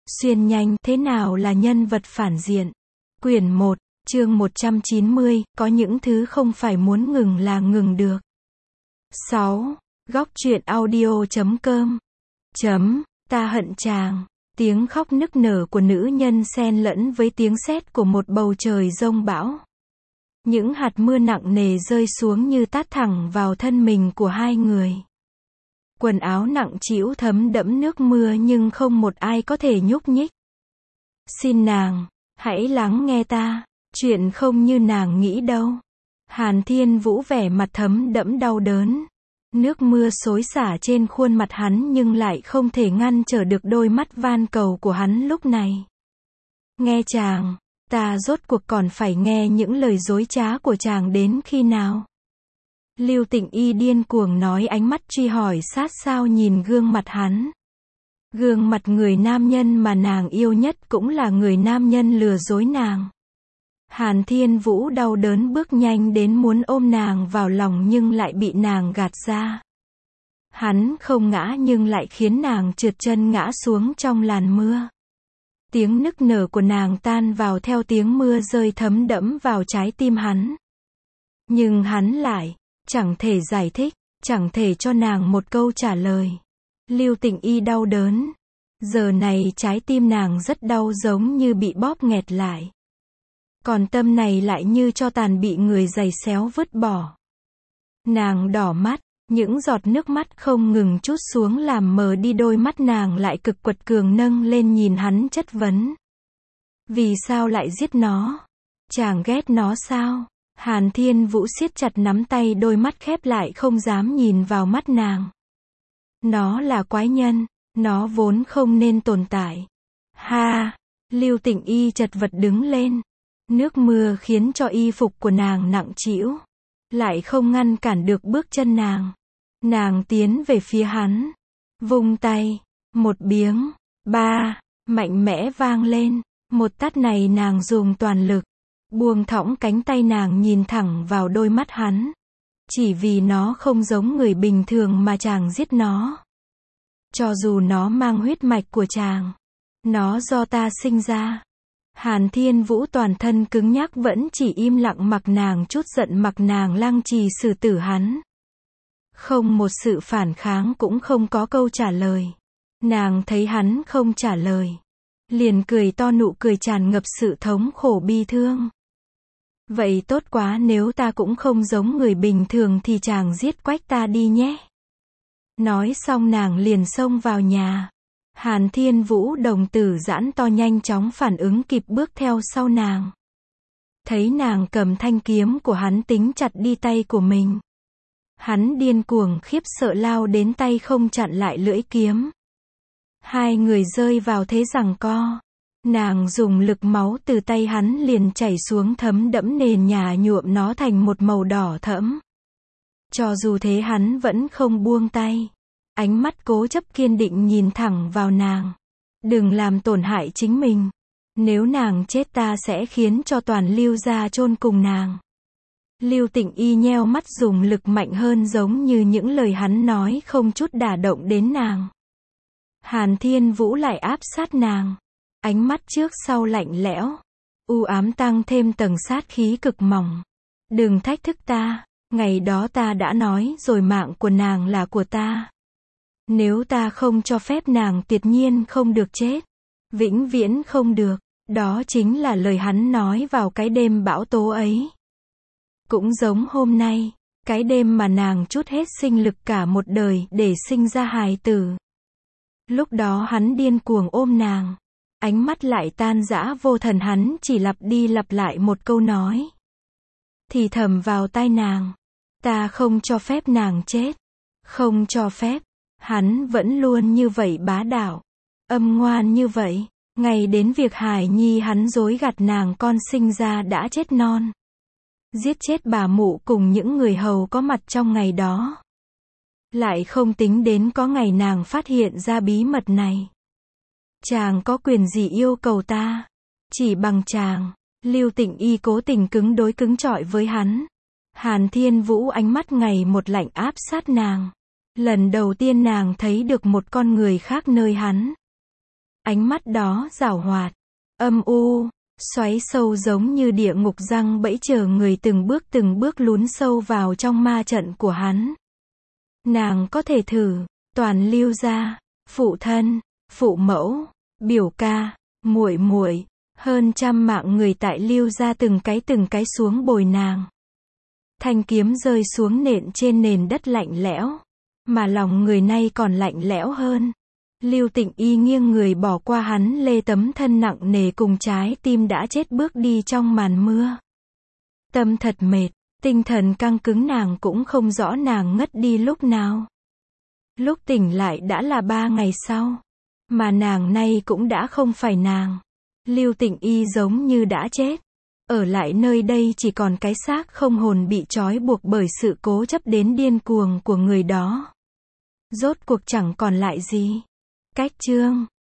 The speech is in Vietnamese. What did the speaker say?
Xuyên nhanh, thế nào là nhân vật phản diện? Quyển 1, chương 190, có những thứ không phải muốn ngừng là ngừng được. 6. Góc truyện audio.com Ta hận chàng. Tiếng khóc nức nở của nữ nhân xen lẫn với tiếng sét của một bầu trời giông bão. Những hạt mưa nặng nề rơi xuống như tát thẳng vào thân mình của hai người. Quần áo nặng trĩu thấm đẫm nước mưa nhưng không một ai có thể nhúc nhích. Xin nàng, hãy lắng nghe ta, chuyện không như nàng nghĩ đâu. Hàn Thiên Vũ vẻ mặt thấm đẫm đau đớn. Nước mưa xối xả trên khuôn mặt hắn nhưng lại không thể ngăn trở được đôi mắt van cầu của hắn lúc này. Nghe chàng, ta rốt cuộc còn phải nghe những lời dối trá của chàng đến khi nào? Lưu Tịnh Y điên cuồng nói, ánh mắt truy hỏi sát sao nhìn gương mặt hắn. Gương mặt người nam nhân mà nàng yêu nhất cũng là người nam nhân lừa dối nàng. Hàn Thiên Vũ đau đớn bước nhanh đến muốn ôm nàng vào lòng nhưng lại bị nàng gạt ra. Hắn không ngã nhưng lại khiến nàng trượt chân ngã xuống trong làn mưa. Tiếng nức nở của nàng tan vào theo tiếng mưa rơi thấm đẫm vào trái tim hắn. Nhưng hắn lại chẳng thể giải thích, chẳng thể cho nàng một câu trả lời. Lưu Tịnh Y đau đớn. Giờ này trái tim nàng rất đau giống như bị bóp nghẹt lại. Còn tâm này lại như tro tàn bị người giày xéo vứt bỏ. Nàng đỏ mắt, những giọt nước mắt không ngừng trút xuống làm mờ đi đôi mắt nàng lại cực quật cường nâng lên nhìn hắn chất vấn. Vì sao lại giết nó? Chàng ghét nó sao? Hàn Thiên Vũ siết chặt nắm tay, đôi mắt khép lại không dám nhìn vào mắt nàng. Nó là quái nhân, nó vốn không nên tồn tại. Ha! Lưu Tịnh Y chật vật đứng lên. Nước mưa khiến cho y phục của nàng nặng trĩu, lại không ngăn cản được bước chân nàng. Nàng tiến về phía hắn, vung tay, một biếng, ba, mạnh mẽ vang lên. Một tát này nàng dùng toàn lực, buông thõng cánh tay nàng nhìn thẳng vào đôi mắt hắn. Chỉ vì nó không giống người bình thường mà chàng giết nó. Cho dù nó mang huyết mạch của chàng, nó do ta sinh ra. Hàn Thiên Vũ toàn thân cứng nhắc vẫn chỉ im lặng mặc nàng trút giận, mặc nàng lăng trì xử tử hắn. Không một sự phản kháng, cũng không có câu trả lời. Nàng thấy hắn không trả lời, liền cười to, nụ cười tràn ngập sự thống khổ bi thương. Vậy tốt quá, nếu ta cũng không giống người bình thường thì chàng giết quách ta đi nhé. Nói xong nàng liền xông vào nhà. Hàn Thiên Vũ đồng tử giãn to, nhanh chóng phản ứng kịp bước theo sau nàng. Thấy nàng cầm thanh kiếm của hắn tính chặt đi tay của mình. Hắn điên cuồng khiếp sợ lao đến, tay không chặn lại lưỡi kiếm. Hai người rơi vào thế giằng co. Nàng dùng lực, máu từ tay hắn liền chảy xuống thấm đẫm nền nhà, nhuộm nó thành một màu đỏ thẫm. Cho dù thế hắn vẫn không buông tay. Ánh mắt cố chấp kiên định nhìn thẳng vào nàng. Đừng làm tổn hại chính mình. Nếu nàng chết ta sẽ khiến cho toàn Lưu gia chôn cùng nàng. Lưu Tịnh Y nheo mắt dùng lực mạnh hơn, giống như những lời hắn nói không chút đả động đến nàng. Hàn Thiên Vũ lại áp sát nàng. Ánh mắt trước sau lạnh lẽo, u ám, tăng thêm tầng sát khí cực mỏng. Đừng thách thức ta, ngày đó ta đã nói rồi, mạng của nàng là của ta. Nếu ta không cho phép nàng, tuyệt nhiên không được chết. Vĩnh viễn không được. Đó chính là lời hắn nói vào cái đêm bão tố ấy. Cũng giống hôm nay, cái đêm mà nàng trút hết sinh lực cả một đời để sinh ra hài tử. Lúc đó hắn điên cuồng ôm nàng. Ánh mắt lại tan rã vô thần, hắn chỉ lặp đi lặp lại một câu nói. Thì thầm vào tai nàng. Ta không cho phép nàng chết. Không cho phép. Hắn vẫn luôn như vậy, bá đạo, âm ngoan như vậy. Ngay đến việc hài nhi hắn dối gạt nàng, con sinh ra đã chết non. Giết chết bà mụ cùng những người hầu có mặt trong ngày đó. Lại không tính đến có ngày nàng phát hiện ra bí mật này. Chàng có quyền gì yêu cầu ta? Chỉ bằng chàng. Lưu Tịnh Y cố tình cứng đối cứng chọi với hắn. Hàn Thiên Vũ ánh mắt ngày một lạnh áp sát nàng. Lần đầu tiên nàng thấy được một con người khác nơi hắn. Ánh mắt đó giảo hoạt, âm u, xoáy sâu giống như địa ngục giăng bẫy chờ người từng bước lún sâu vào trong ma trận của hắn. Nàng có thể thử, toàn Lưu gia, phụ thân, phụ mẫu, biểu ca, muội muội, hơn 100 mạng người tại Lưu gia từng cái xuống bồi nàng. Thanh kiếm rơi xuống nện trên nền đất lạnh lẽo, mà lòng người nay còn lạnh lẽo hơn. Lưu Tịnh Y nghiêng người bỏ qua hắn lê tấm thân nặng nề cùng trái tim đã chết bước đi trong màn mưa. Tâm thật mệt, tinh thần căng cứng, nàng cũng không rõ nàng ngất đi lúc nào. Lúc tỉnh lại đã là 3 ngày sau, mà nàng nay cũng đã không phải nàng. Lưu Tịnh Y giống như đã chết. Ở lại nơi đây chỉ còn cái xác không hồn bị trói buộc bởi sự cố chấp đến điên cuồng của người đó. Rốt cuộc chẳng còn lại gì. Cách chương